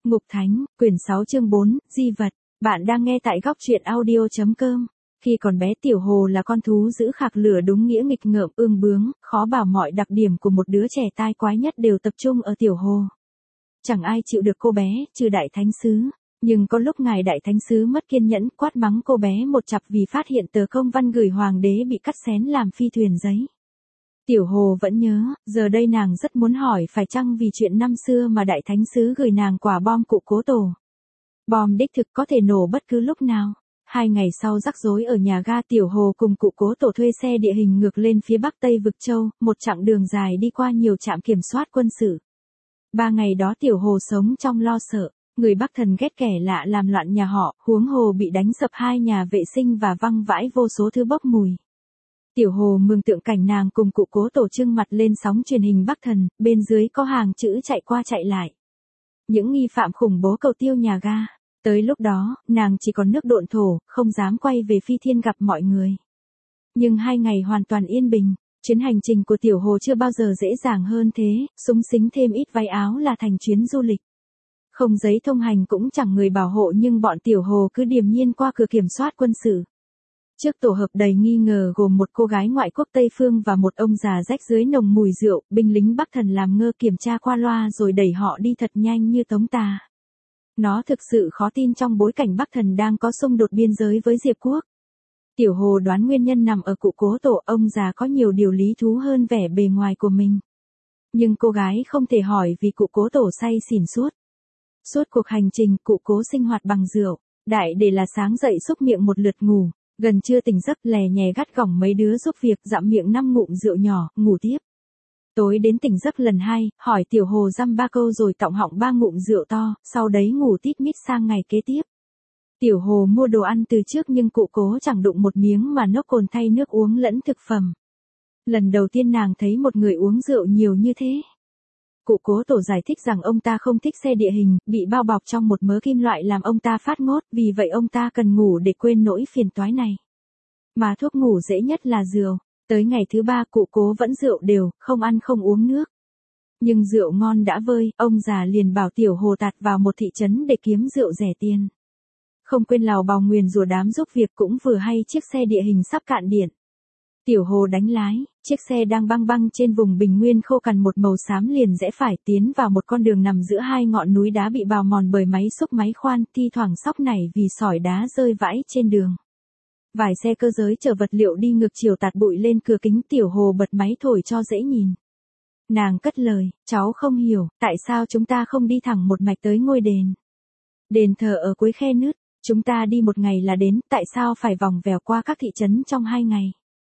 Ngục Thánh, quyển 6 chương 4, Di vật. Bạn đang nghe tại góc truyện audio.com. Khi còn bé Tiểu Hồ là con thú dữ khạc lửa đúng nghĩa nghịch ngợm ương bướng, khó bảo mọi đặc điểm của một đứa trẻ tai quái nhất đều tập trung ở Tiểu Hồ. Chẳng ai chịu được cô bé, trừ Đại Thánh Sứ. Nhưng có lúc ngài Đại Thánh Sứ mất kiên nhẫn quát mắng cô bé một chặp vì phát hiện tờ công văn gửi hoàng đế bị cắt xén làm phi thuyền giấy. Tiểu Hồ vẫn nhớ, giờ đây nàng rất muốn hỏi phải chăng vì chuyện năm xưa mà Đại Thánh Sứ gửi nàng quả bom Cụ Cố Tổ. Bom đích thực có thể nổ bất cứ lúc nào. 2 ngày sau rắc rối ở nhà ga, Tiểu Hồ cùng Cụ Cố Tổ thuê xe địa hình ngược lên phía bắc Tây Vực Châu, một chặng đường dài đi qua nhiều trạm kiểm soát quân sự. 3 ngày đó Tiểu Hồ sống trong lo sợ, người Bắc Thần ghét kẻ lạ làm loạn nhà họ, huống hồ bị đánh sập 2 nhà vệ sinh và văng vãi vô số thứ bốc mùi. Tiểu Hồ mường tượng cảnh nàng cùng Cụ Cố Tổ trưng mặt lên sóng truyền hình Bắc Thần, bên dưới có hàng chữ chạy qua chạy lại. Những nghi phạm khủng bố cầu tiêu nhà ga. Tới lúc đó, nàng chỉ còn nước độn thổ, không dám quay về Phi Thiên gặp mọi người. Nhưng 2 ngày hoàn toàn yên bình, chuyến hành trình của Tiểu Hồ chưa bao giờ dễ dàng hơn thế, súng xính thêm ít váy áo là thành chuyến du lịch. Không giấy thông hành cũng chẳng người bảo hộ nhưng bọn Tiểu Hồ cứ điềm nhiên qua cửa kiểm soát quân sự. Trước tổ hợp đầy nghi ngờ gồm một cô gái ngoại quốc Tây Phương và một ông già rách dưới nồng mùi rượu, binh lính Bắc Thần làm ngơ kiểm tra qua loa rồi đẩy họ đi thật nhanh như tống tà. Nó thực sự khó tin trong bối cảnh Bắc Thần đang có xung đột biên giới với Diệp Quốc. Tiểu Hồ đoán nguyên nhân nằm ở Cụ Cố Tổ, ông già có nhiều điều lý thú hơn vẻ bề ngoài của mình. Nhưng cô gái không thể hỏi vì Cụ Cố Tổ say xỉn suốt. Suốt cuộc hành trình, Cụ Cố sinh hoạt bằng rượu, đại để là sáng dậy xúc miệng một lượt ngủ. Gần trưa tỉnh giấc lè nhè gắt gỏng mấy đứa giúp việc dặm miệng 5 ngụm rượu nhỏ, ngủ tiếp. Tối đến tỉnh giấc lần 2, hỏi Tiểu Hồ dăm 3 câu rồi tọng họng 3 ngụm rượu to, sau đấy ngủ tít mít sang ngày kế tiếp. Tiểu Hồ mua đồ ăn từ trước nhưng Cụ Cố chẳng đụng một miếng mà nốc cồn thay nước uống lẫn thực phẩm. Lần đầu tiên nàng thấy một người uống rượu nhiều như thế. Cụ Cố Tổ giải thích rằng ông ta không thích xe địa hình, bị bao bọc trong một mớ kim loại làm ông ta phát ngốt, vì vậy ông ta cần ngủ để quên nỗi phiền toái này. Mà thuốc ngủ dễ nhất là rượu. Tới ngày thứ 3 Cụ Cố vẫn rượu đều, không ăn không uống nước. Nhưng rượu ngon đã vơi, ông già liền bảo Tiểu Hồ tạt vào một thị trấn để kiếm rượu rẻ tiền. Không quên lào bào nguyền rủa đám giúp việc cũng vừa hay chiếc xe địa hình sắp cạn điện. Tiểu Hồ đánh lái, chiếc xe đang băng băng trên vùng bình nguyên khô cằn một màu xám liền rẽ phải tiến vào một con đường nằm giữa 2 ngọn núi đá bị bào mòn bởi máy xúc máy khoan, thi thoảng xóc nảy vì sỏi đá rơi vãi trên đường. Vài xe cơ giới chở vật liệu đi ngược chiều tạt bụi lên cửa kính. Tiểu Hồ bật máy thổi cho dễ nhìn. Nàng cất lời, cháu không hiểu, tại sao chúng ta không đi thẳng một mạch tới ngôi đền. Đền thờ ở cuối khe nứt, chúng ta đi 1 ngày là đến, tại sao phải vòng vèo qua các thị trấn trong 2 ngày.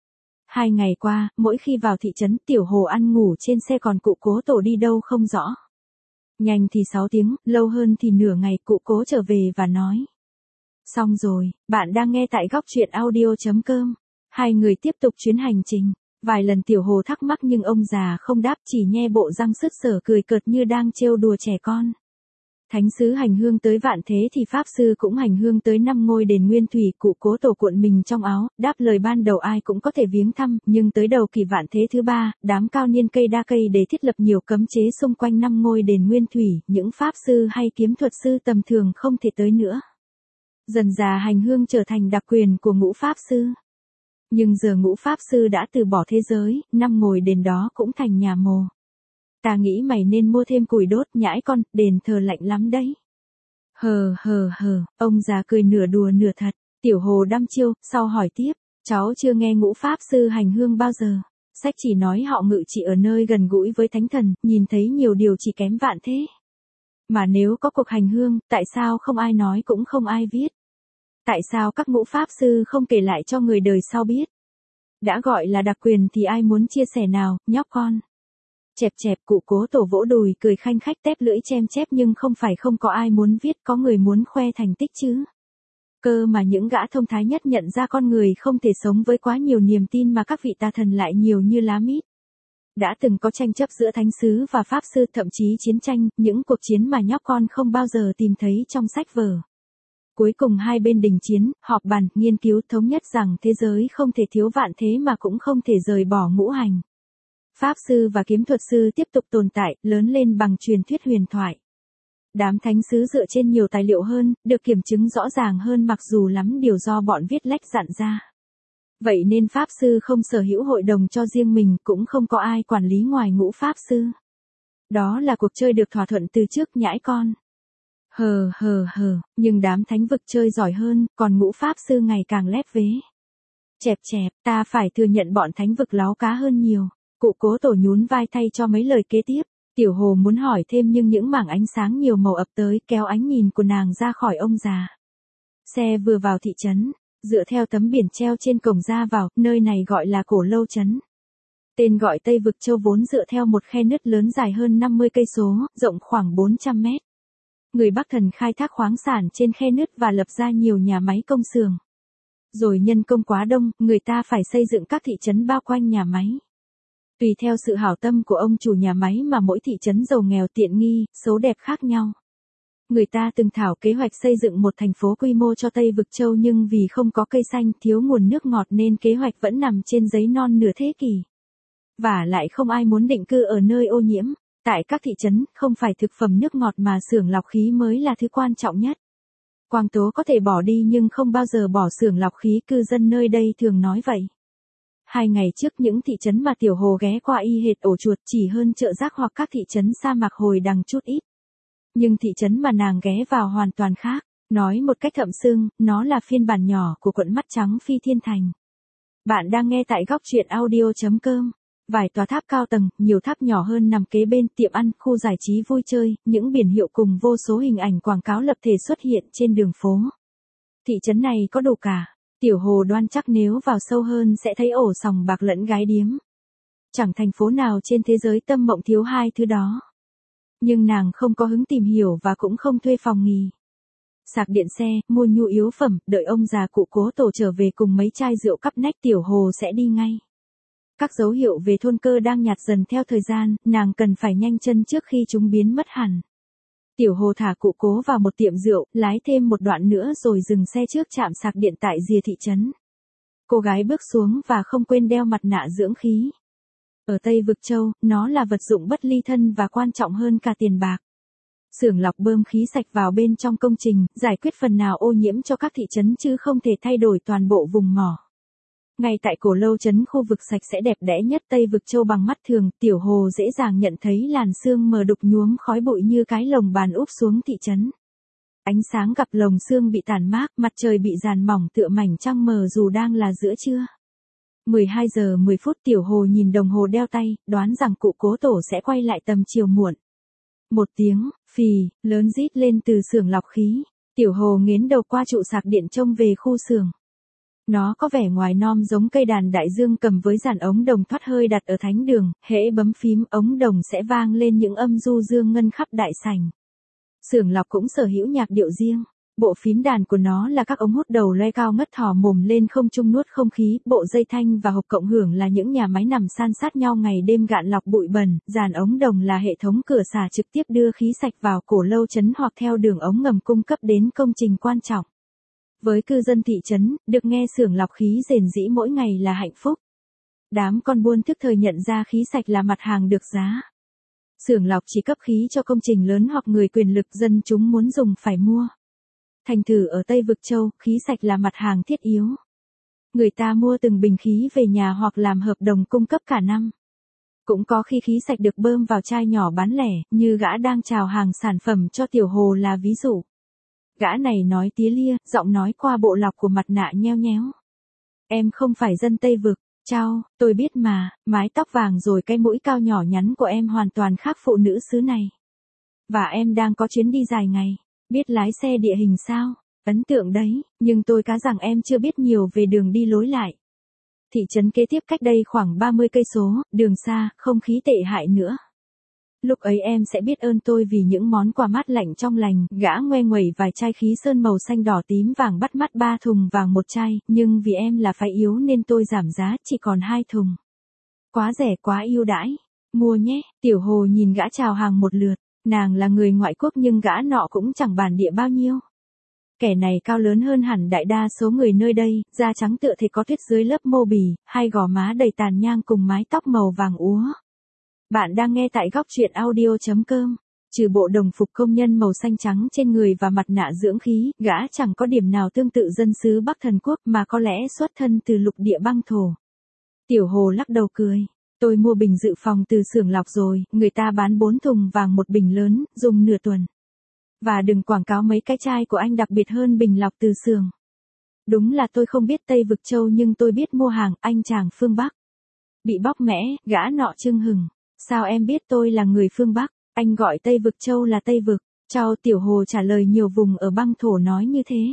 2 ngày qua, mỗi khi vào thị trấn Tiểu Hồ ăn ngủ trên xe còn Cụ Cố Tổ đi đâu không rõ. Nhanh thì 6 tiếng, lâu hơn thì nửa ngày. Cụ Cố trở về và nói. Xong rồi, bạn đang nghe tại góc truyện audio.com. 2 người tiếp tục chuyến hành trình. Vài lần Tiểu Hồ thắc mắc nhưng ông già không đáp, chỉ nhe bộ răng sứt sờ cười cợt như đang trêu đùa trẻ con. Thánh sứ hành hương tới vạn thế thì pháp sư cũng hành hương tới 5 ngôi đền nguyên thủy. Cụ Cố Tổ cuộn mình trong áo, đáp lời ban đầu ai cũng có thể viếng thăm, nhưng tới đầu kỳ vạn thế thứ 3, đám cao niên cây đa cây để thiết lập nhiều cấm chế xung quanh 5 ngôi đền nguyên thủy, những pháp sư hay kiếm thuật sư tầm thường không thể tới nữa. Dần dà hành hương trở thành đặc quyền của ngũ pháp sư. Nhưng giờ ngũ pháp sư đã từ bỏ thế giới, 5 ngôi đền đó cũng thành nhà mồ. Ta nghĩ mày nên mua thêm củi đốt, nhãi con, đền thờ lạnh lắm đấy. Hờ, ông già cười nửa đùa nửa thật. Tiểu Hồ đăm chiêu, sau hỏi tiếp, cháu chưa nghe ngũ pháp sư hành hương bao giờ. Sách chỉ nói họ ngự trị ở nơi gần gũi với thánh thần, nhìn thấy nhiều điều chỉ kém vạn thế. Mà nếu có cuộc hành hương, tại sao không ai nói cũng không ai viết? Tại sao các ngũ pháp sư không kể lại cho người đời sau biết? Đã gọi là đặc quyền thì ai muốn chia sẻ nào, nhóc con? Chẹp, Cụ Cố Tổ vỗ đùi cười khanh khách tép lưỡi chem chép, nhưng không phải không có ai muốn viết, có người muốn khoe thành tích chứ. Cơ mà những gã thông thái nhất nhận ra con người không thể sống với quá nhiều niềm tin mà các vị tà thần lại nhiều như lá mít. Đã từng có tranh chấp giữa thánh sứ và pháp sư, thậm chí chiến tranh, những cuộc chiến mà nhóc con không bao giờ tìm thấy trong sách vở. Cuối cùng hai bên đình chiến, họp bàn, nghiên cứu thống nhất rằng thế giới không thể thiếu vạn thế mà cũng không thể rời bỏ ngũ hành. Pháp sư và kiếm thuật sư tiếp tục tồn tại, lớn lên bằng truyền thuyết huyền thoại. Đám thánh sứ dựa trên nhiều tài liệu hơn, được kiểm chứng rõ ràng hơn mặc dù lắm điều do bọn viết lách dặn ra. Vậy nên Pháp Sư không sở hữu hội đồng cho riêng mình, cũng không có ai quản lý ngoài ngũ Pháp Sư. Đó là cuộc chơi được thỏa thuận từ trước nhãi con. Nhưng đám thánh vực chơi giỏi hơn, còn ngũ Pháp Sư ngày càng lép vế. Chẹp, ta phải thừa nhận bọn thánh vực láo cá hơn nhiều. Cụ Cố Tổ nhún vai thay cho mấy lời kế tiếp. Tiểu Hồ muốn hỏi thêm nhưng những mảng ánh sáng nhiều màu ập tới kéo ánh nhìn của nàng ra khỏi ông già. Xe vừa vào thị trấn, dựa theo tấm biển treo trên cổng ra vào, nơi này gọi là Cổ Lâu Trấn. Tên gọi Tây Vực Châu vốn dựa theo một khe nứt lớn dài hơn 50 cây số, rộng khoảng 400 mét. Người Bắc Thần khai thác khoáng sản trên khe nứt và lập ra nhiều nhà máy công xưởng. Rồi nhân công quá đông, người ta phải xây dựng các thị trấn bao quanh nhà máy. Tùy theo sự hảo tâm của ông chủ nhà máy mà mỗi thị trấn giàu nghèo tiện nghi, xấu đẹp khác nhau. Người ta từng thảo kế hoạch xây dựng một thành phố quy mô cho Tây Vực Châu nhưng vì không có cây xanh, thiếu nguồn nước ngọt nên kế hoạch vẫn nằm trên giấy non nửa thế kỷ. Và lại không ai muốn định cư ở nơi ô nhiễm. Tại các thị trấn, không phải thực phẩm nước ngọt mà xưởng lọc khí mới là thứ quan trọng nhất. Quang tố có thể bỏ đi nhưng không bao giờ bỏ xưởng lọc khí, cư dân nơi đây thường nói vậy. 2 ngày trước những thị trấn mà Tiểu Hồ ghé qua y hệt ổ chuột, chỉ hơn Chợ Rác hoặc các thị trấn sa mạc Hồi Đằng chút ít. Nhưng thị trấn mà nàng ghé vào hoàn toàn khác, nói một cách thậm xưng, nó là phiên bản nhỏ của quận Mắt Trắng Phi Thiên Thành. Bạn đang nghe tại góc truyện audio.com. Vài tòa tháp cao tầng, nhiều tháp nhỏ hơn nằm kế bên, tiệm ăn, khu giải trí vui chơi, những biển hiệu cùng vô số hình ảnh quảng cáo lập thể xuất hiện trên đường phố. Thị trấn này có đủ cả. Tiểu Hồ đoan chắc nếu vào sâu hơn sẽ thấy ổ sòng bạc lẫn gái điếm. Chẳng thành phố nào trên thế giới tâm mộng thiếu hai thứ đó. Nhưng nàng không có hứng tìm hiểu và cũng không thuê phòng nghỉ. Sạc điện xe, mua nhu yếu phẩm, đợi ông già Cụ Cố Tổ trở về cùng mấy chai rượu cắp nách, Tiểu Hồ sẽ đi ngay. Các dấu hiệu về thôn cơ đang nhạt dần theo thời gian, nàng cần phải nhanh chân trước khi chúng biến mất hẳn. Tiểu Hồ thả Cụ Cố vào một tiệm rượu, lái thêm một đoạn nữa rồi dừng xe trước trạm sạc điện tại rìa thị trấn. Cô gái bước xuống và không quên đeo mặt nạ dưỡng khí. Ở Tây Vực Châu, nó là vật dụng bất ly thân và quan trọng hơn cả tiền bạc. Xưởng lọc bơm khí sạch vào bên trong công trình, giải quyết phần nào ô nhiễm cho các thị trấn chứ không thể thay đổi toàn bộ vùng mỏ. Ngay tại Cổ Lâu Trấn, khu vực sạch sẽ đẹp đẽ nhất Tây Vực Châu bằng mắt thường, Tiểu Hồ dễ dàng nhận thấy làn sương mờ đục nhuốm khói bụi như cái lồng bàn úp xuống thị trấn. Ánh sáng gặp lồng sương bị tàn mát, mặt trời bị dàn mỏng tựa mảnh trăng mờ dù đang là giữa trưa. 12 giờ 10 phút Tiểu Hồ nhìn đồng hồ đeo tay, đoán rằng Cụ Cố Tổ sẽ quay lại tầm chiều muộn. Một tiếng, phì, lớn rít lên từ xưởng lọc khí. Tiểu Hồ nghiến đầu qua trụ sạc điện trông về khu xưởng. Nó có vẻ ngoài nom giống cây đàn đại dương cầm với dàn ống đồng thoát hơi đặt ở thánh đường, hễ bấm phím ống đồng sẽ vang lên những âm du dương ngân khắp đại sảnh. Xưởng lọc cũng sở hữu nhạc điệu riêng. Bộ phím đàn của nó là các ống hút đầu loe cao ngất thò mồm lên không trung nuốt không khí, bộ dây thanh và hộp cộng hưởng là những nhà máy nằm san sát nhau ngày đêm gạn lọc bụi bẩn, dàn ống đồng là hệ thống cửa xả trực tiếp đưa khí sạch vào Cổ Lâu Trấn hoặc theo đường ống ngầm cung cấp đến công trình quan trọng. Với cư dân thị trấn, được nghe xưởng lọc khí rền rĩ mỗi ngày là hạnh phúc. Đám con buôn thức thời nhận ra khí sạch là mặt hàng được giá. Xưởng lọc chỉ cấp khí cho công trình lớn hoặc người quyền lực, dân chúng muốn dùng phải mua. Thành thử ở Tây Vực Châu, khí sạch là mặt hàng thiết yếu. Người ta mua từng bình khí về nhà hoặc làm hợp đồng cung cấp cả năm. Cũng có khi khí sạch được bơm vào chai nhỏ bán lẻ, như gã đang chào hàng sản phẩm cho Tiểu Hồ là ví dụ. Gã này nói tía lia, giọng nói qua bộ lọc của mặt nạ nheo nhéo. Em không phải dân Tây Vực, chao, tôi biết mà, mái tóc vàng rồi cái mũi cao nhỏ nhắn của em hoàn toàn khác phụ nữ xứ này. Và em đang có chuyến đi dài ngày, biết lái xe địa hình sao? Ấn tượng đấy, nhưng tôi cá rằng em chưa biết nhiều về đường đi lối lại. Thị trấn kế tiếp cách đây khoảng 30 cây số, đường xa, không khí tệ hại nữa. Lúc ấy em sẽ biết ơn tôi vì những món quà mát lạnh trong lành. Gã ngoe nguẩy vài chai khí sơn màu xanh đỏ tím vàng bắt mắt 3 thùng vàng một chai, nhưng vì em là phái yếu nên tôi giảm giá chỉ còn 2 thùng. Quá rẻ quá ưu đãi. Mua nhé. Tiểu Hồ nhìn gã chào hàng một lượt. Nàng là người ngoại quốc nhưng gã nọ cũng chẳng bản địa bao nhiêu. Kẻ này cao lớn hơn hẳn đại đa số người nơi đây, da trắng tựa thịt có tuyết dưới lớp mô bì, hai gò má đầy tàn nhang cùng mái tóc màu vàng úa. Bạn đang nghe tại góc truyện audio.com. Trừ bộ đồng phục công nhân màu xanh trắng trên người và mặt nạ dưỡng khí, gã chẳng có điểm nào tương tự dân xứ Bắc Thần Quốc mà có lẽ xuất thân từ lục địa băng thổ. Tiểu Hồ lắc đầu cười. Tôi mua bình dự phòng từ xưởng lọc rồi, người ta bán 4 thùng vàng một bình lớn, dùng nửa tuần. Và đừng quảng cáo mấy cái chai của anh đặc biệt hơn bình lọc từ xưởng. Đúng là tôi không biết Tây Vực Châu nhưng tôi biết mua hàng, anh chàng phương Bắc. Bị bóc mẽ, gã nọ chưng hừng. Sao em biết tôi là người phương Bắc? Anh gọi Tây Vực Châu là Tây Vực. Châu Tiểu Hồ trả lời nhiều vùng ở băng thổ nói như thế.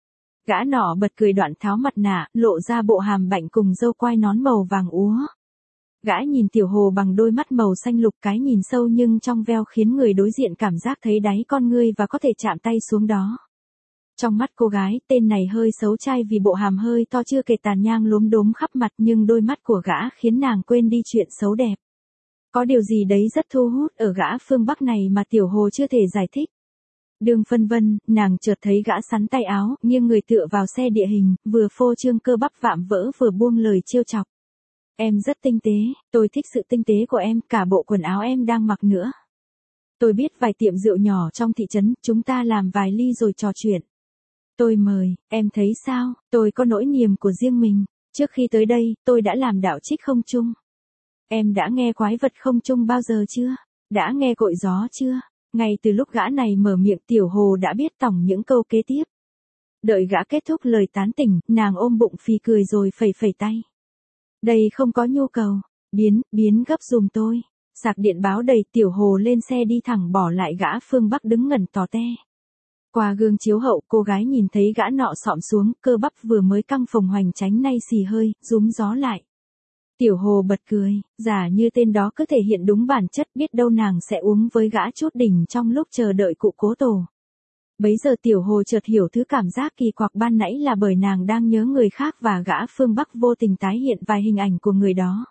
Gã nọ bật cười đoạn tháo mặt nạ, lộ ra bộ hàm bạnh cùng râu quai nón màu vàng úa. Gã nhìn Tiểu Hồ bằng đôi mắt màu xanh lục, cái nhìn sâu nhưng trong veo khiến người đối diện cảm giác thấy đáy con ngươi và có thể chạm tay xuống đó. Trong mắt cô gái, tên này hơi xấu trai vì bộ hàm hơi to chưa kể tàn nhang lốm đốm khắp mặt, nhưng đôi mắt của gã khiến nàng quên đi chuyện xấu đẹp. Có điều gì đấy rất thu hút ở gã phương Bắc này mà Tiểu Hồ chưa thể giải thích. Đường phân vân, nàng chợt thấy gã sắn tay áo, nghiêng người tựa vào xe địa hình, vừa phô trương cơ bắp vạm vỡ vừa buông lời trêu chọc. Em rất tinh tế, tôi thích sự tinh tế của em, cả bộ quần áo em đang mặc nữa. Tôi biết vài tiệm rượu nhỏ trong thị trấn, chúng ta làm vài ly rồi trò chuyện. Tôi mời, em thấy sao, tôi có nỗi niềm của riêng mình. Trước khi tới đây, tôi đã làm đạo trích không trung. Em đã nghe quái vật không trung bao giờ chưa? Đã nghe cội gió chưa? Ngay từ lúc gã này mở miệng, Tiểu Hồ đã biết tổng những câu kế tiếp. Đợi gã kết thúc lời tán tỉnh, nàng ôm bụng phì cười rồi phẩy phẩy tay. Đây không có nhu cầu. Biến gấp giùm tôi. Sạc điện báo đầy, Tiểu Hồ lên xe đi thẳng bỏ lại gã phương Bắc đứng ngẩn tò te. Qua gương chiếu hậu, cô gái nhìn thấy gã nọ xõm xuống, cơ bắp vừa mới căng phồng hoành tránh nay xì hơi, rúm gió lại. Tiểu Hồ bật cười, giả như tên đó cứ thể hiện đúng bản chất, biết đâu nàng sẽ uống với gã chút đỉnh trong lúc chờ đợi cụ cố tổ. Bấy giờ Tiểu Hồ chợt hiểu thứ cảm giác kỳ quặc ban nãy là bởi nàng đang nhớ người khác và gã phương Bắc vô tình tái hiện vài hình ảnh của người đó.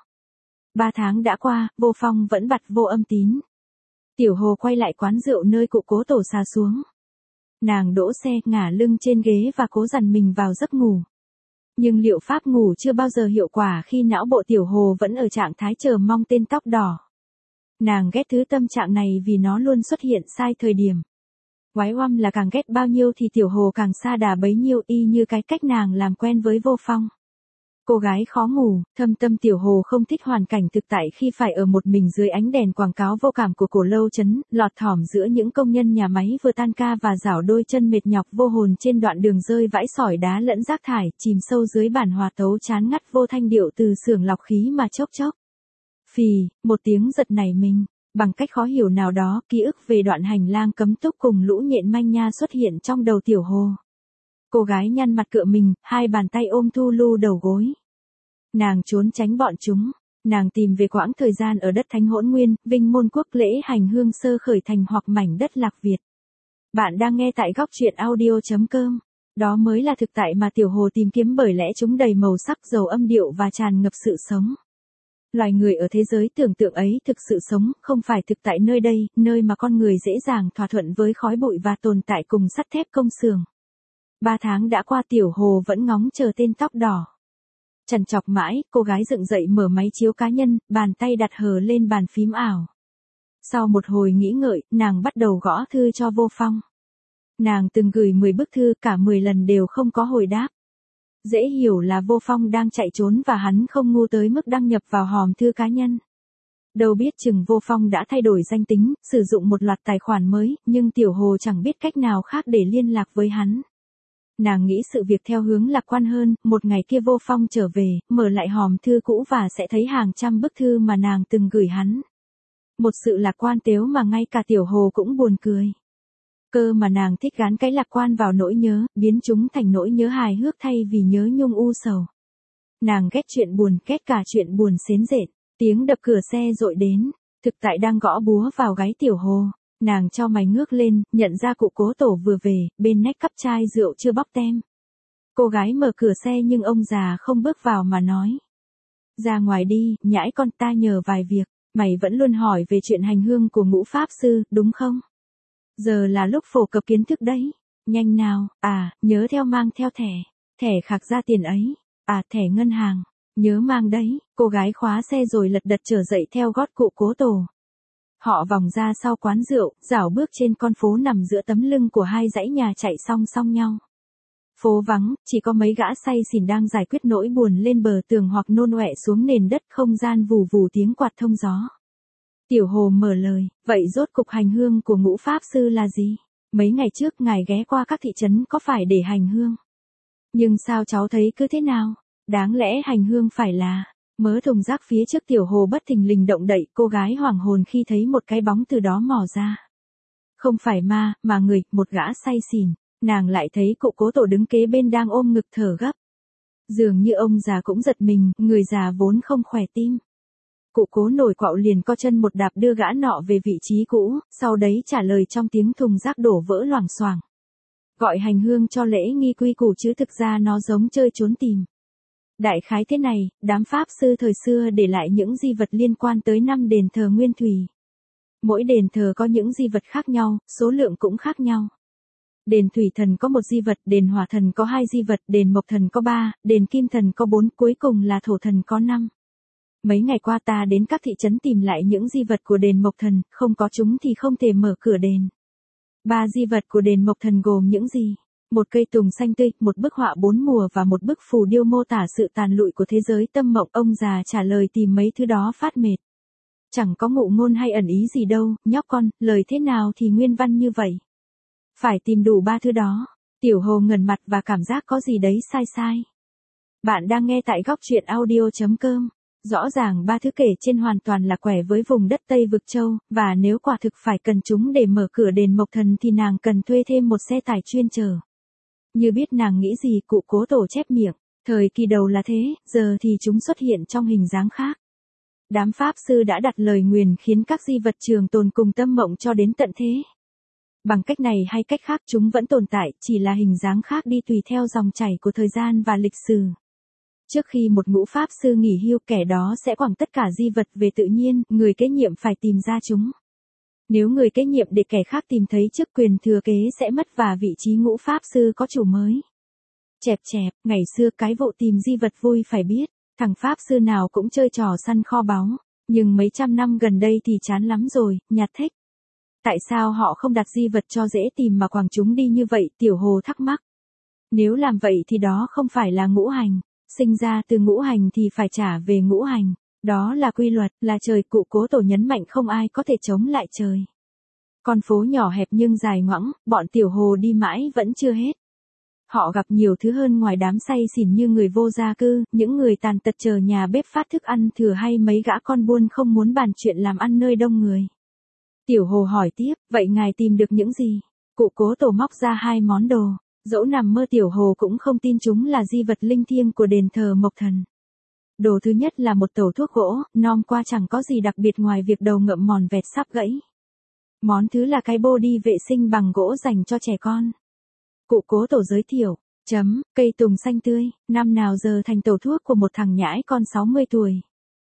3 tháng đã qua, Vô Phong vẫn bặt vô âm tín. Tiểu Hồ quay lại quán rượu nơi cụ cố tổ xà xuống. Nàng đỗ xe, ngả lưng trên ghế và cố dằn mình vào giấc ngủ. Nhưng liệu pháp ngủ chưa bao giờ hiệu quả khi não bộ Tiểu Hồ vẫn ở trạng thái chờ mong tên tóc đỏ. Nàng ghét thứ tâm trạng này vì nó luôn xuất hiện sai thời điểm. Quái oăm là càng ghét bao nhiêu thì Tiểu Hồ càng sa đà bấy nhiêu, y như cái cách nàng làm quen với Vô Phong. Cô gái khó ngủ, thâm tâm Tiểu Hồ không thích hoàn cảnh thực tại khi phải ở một mình dưới ánh đèn quảng cáo vô cảm của cổ lâu trấn, lọt thỏm giữa những công nhân nhà máy vừa tan ca và rảo đôi chân mệt nhọc vô hồn trên đoạn đường rơi vãi sỏi đá lẫn rác thải, chìm sâu dưới bản hòa tấu chán ngắt vô thanh điệu từ xưởng lọc khí mà chốc chốc. Phì, một tiếng giật nảy mình. Bằng cách khó hiểu nào đó, ký ức về đoạn hành lang cấm túc cùng lũ nhện manh nha xuất hiện trong đầu Tiểu Hồ. Cô gái nhăn mặt cựa mình, hai bàn tay ôm thu lu đầu gối. Nàng trốn tránh bọn chúng. Nàng tìm về quãng thời gian ở đất Thánh Hỗn Nguyên, Vinh Môn Quốc lễ hành hương sơ khởi thành hoặc mảnh đất Lạc Việt. Bạn đang nghe tại góc truyện audio.com. Đó mới là thực tại mà Tiểu Hồ tìm kiếm, bởi lẽ chúng đầy màu sắc, giàu âm điệu và tràn ngập sự sống. Loài người ở thế giới tưởng tượng ấy thực sự sống, không phải thực tại nơi đây, nơi mà con người dễ dàng thỏa thuận với khói bụi và tồn tại cùng sắt thép công xưởng. 3 tháng đã qua, Tiểu Hồ vẫn ngóng chờ tên tóc đỏ. Trằn trọc mãi, cô gái dựng dậy mở máy chiếu cá nhân, bàn tay đặt hờ lên bàn phím ảo. Sau một hồi nghĩ ngợi, nàng bắt đầu gõ thư cho Vô Phong. Nàng từng gửi 10 bức thư, cả 10 lần đều không có hồi đáp. Dễ hiểu là Vô Phong đang chạy trốn và hắn không ngu tới mức đăng nhập vào hòm thư cá nhân. Đâu biết chừng Vô Phong đã thay đổi danh tính, sử dụng một loạt tài khoản mới, nhưng Tiểu Hồ chẳng biết cách nào khác để liên lạc với hắn. Nàng nghĩ sự việc theo hướng lạc quan hơn, một ngày kia Vô Phong trở về, mở lại hòm thư cũ và sẽ thấy hàng trăm bức thư mà nàng từng gửi hắn. Một sự lạc quan tếu mà ngay cả Tiểu Hồ cũng buồn cười. Cơ mà nàng thích gán cái lạc quan vào nỗi nhớ, biến chúng thành nỗi nhớ hài hước thay vì nhớ nhung u sầu. Nàng ghét chuyện buồn, ghét cả chuyện buồn xến rện. Tiếng đập cửa xe dội đến, thực tại đang gõ búa vào gáy Tiểu Hồ. Nàng chau mày ngước lên, nhận ra cụ cố tổ vừa về, bên nách cắp chai rượu chưa bóc tem. Cô gái mở cửa xe nhưng ông già không bước vào mà nói. Ra ngoài đi, nhãi con, ta nhờ vài việc. Mày vẫn luôn hỏi về chuyện hành hương của Ngũ Pháp Sư, đúng không? Giờ là lúc phổ cập kiến thức đấy. Nhanh nào, nhớ mang theo thẻ khạc ra tiền ấy. Thẻ ngân hàng. Nhớ mang đấy. Cô gái khóa xe rồi lật đật trở dậy theo gót cụ cố tổ. Họ vòng ra sau quán rượu, rảo bước trên con phố nằm giữa tấm lưng của hai dãy nhà chạy song song nhau. Phố vắng, chỉ có mấy gã say xỉn đang giải quyết nỗi buồn lên bờ tường hoặc nôn ọe xuống nền đất, không gian vù vù tiếng quạt thông gió. Tiểu Hồ mở lời, vậy rốt cục hành hương của Ngũ Pháp Sư là gì? Mấy ngày trước ngài ghé qua các thị trấn có phải để hành hương? Nhưng sao cháu thấy cứ thế nào? Đáng lẽ hành hương phải là... Mớ thùng rác phía trước Tiểu Hồ bất thình lình động đậy, cô gái hoảng hồn khi thấy một cái bóng từ đó mò ra. Không phải ma, mà người, một gã say xỉn. Nàng lại thấy cụ Cố Tổ đứng kế bên đang ôm ngực thở gấp. Dường như ông già cũng giật mình, người già vốn không khỏe tim. Cụ Cố nổi quạo liền co chân một đạp đưa gã nọ về vị trí cũ, sau đấy trả lời trong tiếng thùng rác đổ vỡ loảng xoảng. Gọi hành hương cho lễ nghi quy củ chứ thực ra nó giống chơi trốn tìm. Đại khái thế này, đám Pháp sư thời xưa để lại những di vật liên quan tới 5 đền thờ nguyên thủy. Mỗi đền thờ có những di vật khác nhau, số lượng cũng khác nhau. Đền Thủy Thần có 1 di vật, đền Hỏa Thần có 2 di vật, đền Mộc Thần có 3, đền Kim Thần có 4, cuối cùng là Thổ Thần có 5. Mấy ngày qua ta đến các thị trấn tìm lại những di vật của đền Mộc Thần, không có chúng thì không thể mở cửa đền. 3 di vật của đền Mộc Thần gồm những gì? Một cây tùng xanh tươi, một bức họa 4 mùa và một bức phù điêu mô tả sự tàn lụi của thế giới tâm mộng. Ông già trả lời tìm mấy thứ đó phát mệt. Chẳng có ngụ ngôn hay ẩn ý gì đâu, nhóc con, lời thế nào thì nguyên văn như vậy. Phải tìm đủ 3 thứ đó. Tiểu Hồ ngẩn mặt và cảm giác có gì đấy sai sai. Bạn đang nghe tại góc truyện audio.com. Rõ ràng 3 thứ kể trên hoàn toàn là quẻ với vùng đất Tây Vực Châu, và nếu quả thực phải cần chúng để mở cửa đền Mộc Thần thì nàng cần thuê thêm một xe tải chuyên chở. Như biết nàng nghĩ gì, cụ Cố Tổ chép miệng. Thời kỳ đầu là thế, giờ thì chúng xuất hiện trong hình dáng khác. Đám Pháp sư đã đặt lời nguyền khiến các di vật trường tồn cùng tâm mộng cho đến tận thế. Bằng cách này hay cách khác chúng vẫn tồn tại, chỉ là hình dáng khác đi tùy theo dòng chảy của thời gian và lịch sử. Trước khi một ngũ Pháp sư nghỉ hưu, kẻ đó sẽ quẳng tất cả di vật về tự nhiên, người kế nhiệm phải tìm ra chúng. Nếu người kế nhiệm để kẻ khác tìm thấy trước, quyền thừa kế sẽ mất và vị trí ngũ Pháp sư có chủ mới. Chẹp chẹp, ngày xưa cái vụ tìm di vật vui phải biết, thằng Pháp sư nào cũng chơi trò săn kho báu, nhưng mấy trăm năm gần đây thì chán lắm rồi, nhạt thích. Tại sao họ không đặt di vật cho dễ tìm mà quẳng chúng đi như vậy? Tiểu Hồ thắc mắc. Nếu làm vậy thì đó không phải là ngũ hành, sinh ra từ ngũ hành thì phải trả về ngũ hành. Đó là quy luật, là trời. Cụ Cố Tổ nhấn mạnh không ai có thể chống lại trời. Con phố nhỏ hẹp nhưng dài ngoẵng, bọn Tiểu Hồ đi mãi vẫn chưa hết. Họ gặp nhiều thứ hơn ngoài đám say xỉn như người vô gia cư, những người tàn tật chờ nhà bếp phát thức ăn thừa hay mấy gã con buôn không muốn bàn chuyện làm ăn nơi đông người. Tiểu Hồ hỏi tiếp, vậy ngài tìm được những gì? Cụ Cố Tổ móc ra 2 món đồ. Dẫu nằm mơ Tiểu Hồ cũng không tin chúng là di vật linh thiêng của đền thờ Mộc Thần. Đồ thứ nhất là một tẩu thuốc gỗ, nom qua chẳng có gì đặc biệt ngoài việc đầu ngậm mòn vẹt sắp gãy. Món thứ là cái bô đi vệ sinh bằng gỗ dành cho trẻ con. Cụ Cố Tổ giới thiệu, cây tùng xanh tươi, năm nào giờ thành tẩu thuốc của một thằng nhãi con 60 tuổi.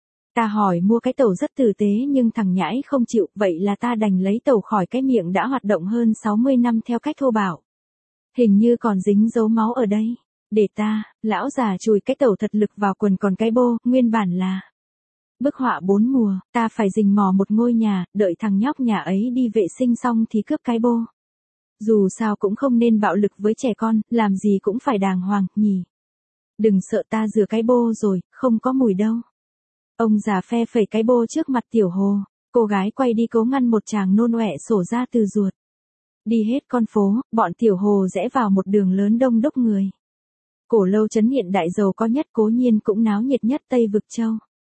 Ta hỏi mua cái tẩu rất tử tế nhưng thằng nhãi không chịu, vậy là ta đành lấy tẩu khỏi cái miệng đã hoạt động hơn 60 năm theo cách thô bạo. Hình như còn dính dấu máu ở đây. Để ta, lão già chùi cái tẩu thật lực vào quần, còn cái bô, nguyên bản là bức họa 4 mùa, ta phải rình mò một ngôi nhà, đợi thằng nhóc nhà ấy đi vệ sinh xong thì cướp cái bô. Dù sao cũng không nên bạo lực với trẻ con, làm gì cũng phải đàng hoàng, nhỉ. Đừng sợ, ta rửa cái bô rồi, không có mùi đâu. Ông già phe phẩy cái bô trước mặt Tiểu Hồ, cô gái quay đi cố ngăn một chàng nôn ọe sổ ra từ ruột. Đi hết con phố, bọn Tiểu Hồ rẽ vào một đường lớn đông đúc người. Cổ lâu trấn hiện đại giàu có nhất cố nhiên cũng náo nhiệt nhất Tây Vực Châu.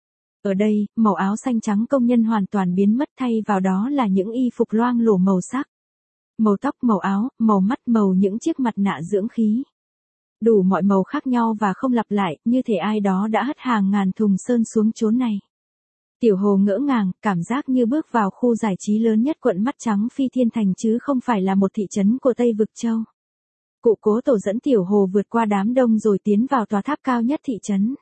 Ở đây, màu áo xanh trắng công nhân hoàn toàn biến mất, thay vào đó là những y phục loang lổ màu sắc. Màu tóc, màu áo, màu mắt, màu những chiếc mặt nạ dưỡng khí. Đủ mọi màu khác nhau và không lặp lại, như thể ai đó đã hất hàng ngàn thùng sơn xuống chốn này. Tiểu Hồ ngỡ ngàng, cảm giác như bước vào khu giải trí lớn nhất quận Mắt Trắng Phi Thiên Thành chứ không phải là một thị trấn của Tây Vực Châu. Cụ Cố Tổ dẫn Tiểu Hồ vượt qua đám đông rồi tiến vào tòa tháp cao nhất thị trấn.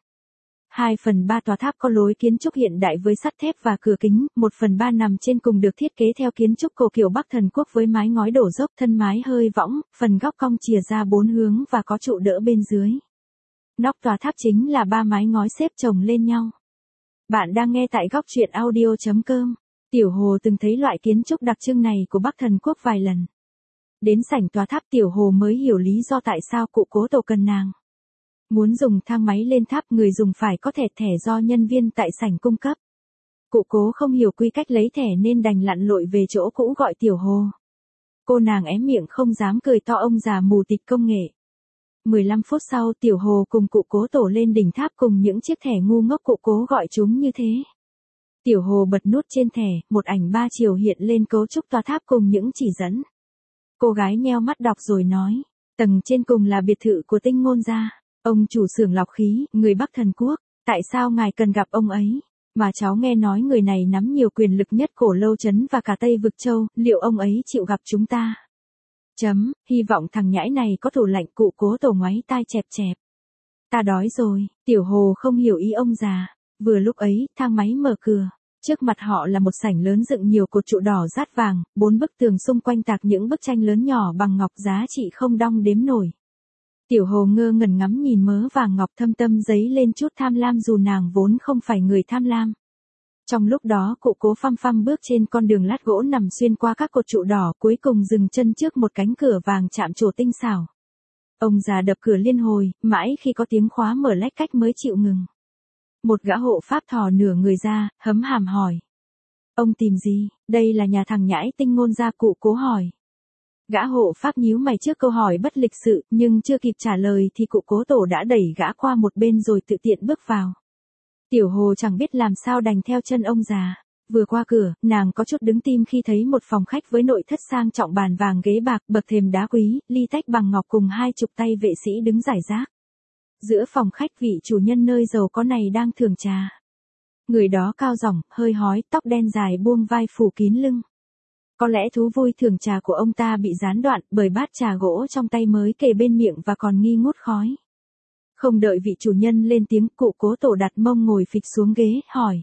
2/3 tòa tháp có lối kiến trúc hiện đại với sắt thép và cửa kính, 1/3 nằm trên cùng được thiết kế theo kiến trúc cổ kiểu Bắc Thần Quốc với mái ngói đổ dốc, thân mái hơi võng, phần góc cong chìa ra 4 hướng và có trụ đỡ bên dưới. Nóc tòa tháp chính là 3 mái ngói xếp chồng lên nhau. Bạn đang nghe tại góc truyện audio.com. Tiểu Hồ từng thấy loại kiến trúc đặc trưng này của Bắc Thần Quốc vài lần. Đến sảnh tòa tháp Tiểu Hồ mới hiểu lý do tại sao cụ Cố Tổ cần nàng. Muốn dùng thang máy lên tháp, người dùng phải có thẻ do nhân viên tại sảnh cung cấp. Cụ Cố không hiểu quy cách lấy thẻ nên đành lặn lội về chỗ cũ gọi Tiểu Hồ. Cô nàng ém miệng không dám cười to ông già mù tịt công nghệ. 15 phút sau Tiểu Hồ cùng cụ Cố Tổ lên đỉnh tháp cùng những chiếc thẻ ngu ngốc cụ Cố gọi chúng như thế. Tiểu Hồ bật nút trên thẻ, một ảnh 3 chiều hiện lên cấu trúc tòa tháp cùng những chỉ dẫn. Cô gái nheo mắt đọc rồi nói, tầng trên cùng là biệt thự của Tinh Ngôn gia, ông chủ xưởng lọc khí, người Bắc Thần Quốc, tại sao ngài cần gặp ông ấy? Mà cháu nghe nói người này nắm nhiều quyền lực nhất Cổ Lâu Trấn và cả Tây Vực Châu, liệu ông ấy chịu gặp chúng ta? Hy vọng thằng nhãi này có thủ lạnh, cụ Cố Tổ ngoáy tai chẹp chẹp. Ta đói rồi, Tiểu Hồ không hiểu ý ông già. Vừa lúc ấy, thang máy mở cửa. Trước mặt họ là một sảnh lớn dựng nhiều cột trụ đỏ rát vàng, 4 bức tường xung quanh tạc những bức tranh lớn nhỏ bằng ngọc giá trị không đong đếm nổi. Tiểu Hồ ngơ ngẩn ngắm nhìn mớ vàng ngọc, thâm tâm dấy lên chút tham lam dù nàng vốn không phải người tham lam. Trong lúc đó cụ Cố phăm phăm bước trên con đường lát gỗ nằm xuyên qua các cột trụ đỏ, cuối cùng dừng chân trước một cánh cửa vàng chạm trổ tinh xảo. Ông già đập cửa liên hồi, mãi khi có tiếng khóa mở lách cách mới chịu ngừng. Một gã hộ pháp thò nửa người ra, hấm hàm hỏi. Ông tìm gì? Đây là nhà thằng nhãi Tinh Ngôn gia, cụ Cố hỏi. Gã hộ pháp nhíu mày trước câu hỏi bất lịch sự, nhưng chưa kịp trả lời thì cụ Cố Tổ đã đẩy gã qua một bên rồi tự tiện bước vào. Tiểu Hồ chẳng biết làm sao đành theo chân ông già. Vừa qua cửa, nàng có chút đứng tim khi thấy một phòng khách với nội thất sang trọng, bàn vàng ghế bạc, bậc thềm đá quý, ly tách bằng ngọc cùng 20 tay vệ sĩ đứng rải rác. Giữa phòng khách, vị chủ nhân nơi giàu có này đang thưởng trà. Người đó cao rỏng, hơi hói, tóc đen dài buông vai phủ kín lưng. Có lẽ thú vui thưởng trà của ông ta bị gián đoạn bởi bát trà gỗ trong tay mới kề bên miệng và còn nghi ngút khói. Không đợi vị chủ nhân lên tiếng, cụ Cố Tổ đặt mông ngồi phịch xuống ghế, hỏi.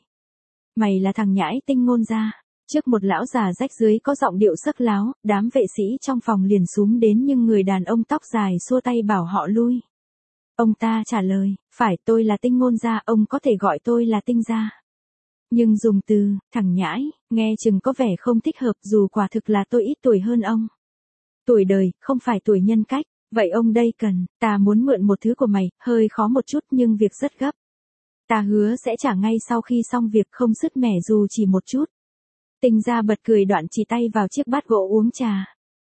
Mày là thằng nhãi Tinh Ngôn gia? Trước một lão già rách rưới có giọng điệu sắc láo, đám vệ sĩ trong phòng liền xúm đến nhưng người đàn ông tóc dài xua tay bảo họ lui. Ông ta trả lời, phải, tôi là Tinh Ngôn gia, ông có thể gọi tôi là Tinh gia. Nhưng dùng từ, thằng nhãi, nghe chừng có vẻ không thích hợp dù quả thực là tôi ít tuổi hơn ông. Tuổi đời, không phải tuổi nhân cách, vậy ông đây cần, ta muốn mượn một thứ của mày, hơi khó một chút nhưng việc rất gấp. Ta hứa sẽ trả ngay sau khi xong việc, không sứt mẻ dù chỉ một chút. Tinh gia bật cười đoạn chỉ tay vào chiếc bát gỗ uống trà.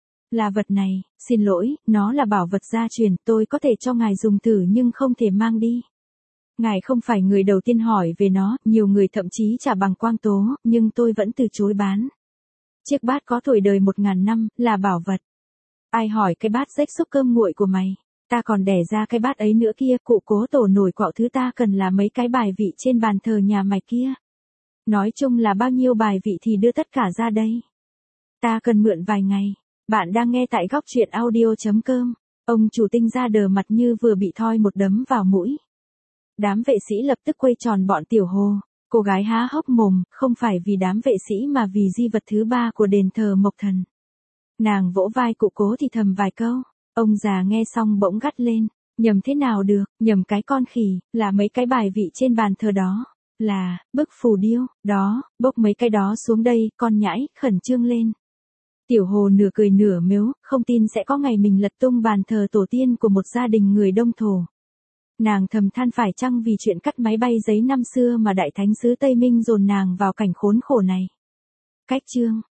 Là vật này, xin lỗi, nó là bảo vật gia truyền, tôi có thể cho ngài dùng thử nhưng không thể mang đi. Ngài không phải người đầu tiên hỏi về nó, nhiều người thậm chí trả bằng quang tố, nhưng tôi vẫn từ chối bán. Chiếc bát có tuổi đời 1000 năm, là bảo vật. Ai hỏi cái bát rách xúc cơm nguội của mày? Ta còn đẻ ra cái bát ấy nữa kia, cụ Cố Tổ nổi quạo, thứ ta cần là mấy cái bài vị trên bàn thờ nhà mày kia. Nói chung là bao nhiêu bài vị thì đưa tất cả ra đây. Ta cần mượn vài ngày. Bạn đang nghe tại góc truyện audio.com. Ông chủ Tinh gia đờ mặt như vừa bị thoi một đấm vào mũi. Đám vệ sĩ lập tức quây tròn bọn Tiểu Hồ. Cô gái há hốc mồm, không phải vì đám vệ sĩ mà vì di vật thứ 3 của đền thờ Mộc Thần. Nàng vỗ vai cụ Cố thì thầm vài câu. Ông già nghe xong bỗng gắt lên. Nhầm thế nào được, nhầm cái con khỉ, là mấy cái bài vị trên bàn thờ đó. Là, bức phù điêu, đó, bốc mấy cái đó xuống đây, con nhãi, khẩn trương lên. Tiểu Hồ nửa cười nửa mếu, không tin sẽ có ngày mình lật tung bàn thờ tổ tiên của một gia đình người Đông Thổ. Nàng thầm than phải chăng vì chuyện cắt máy bay giấy năm xưa mà Đại Thánh xứ Tây Minh dồn nàng vào cảnh khốn khổ này. Cách chương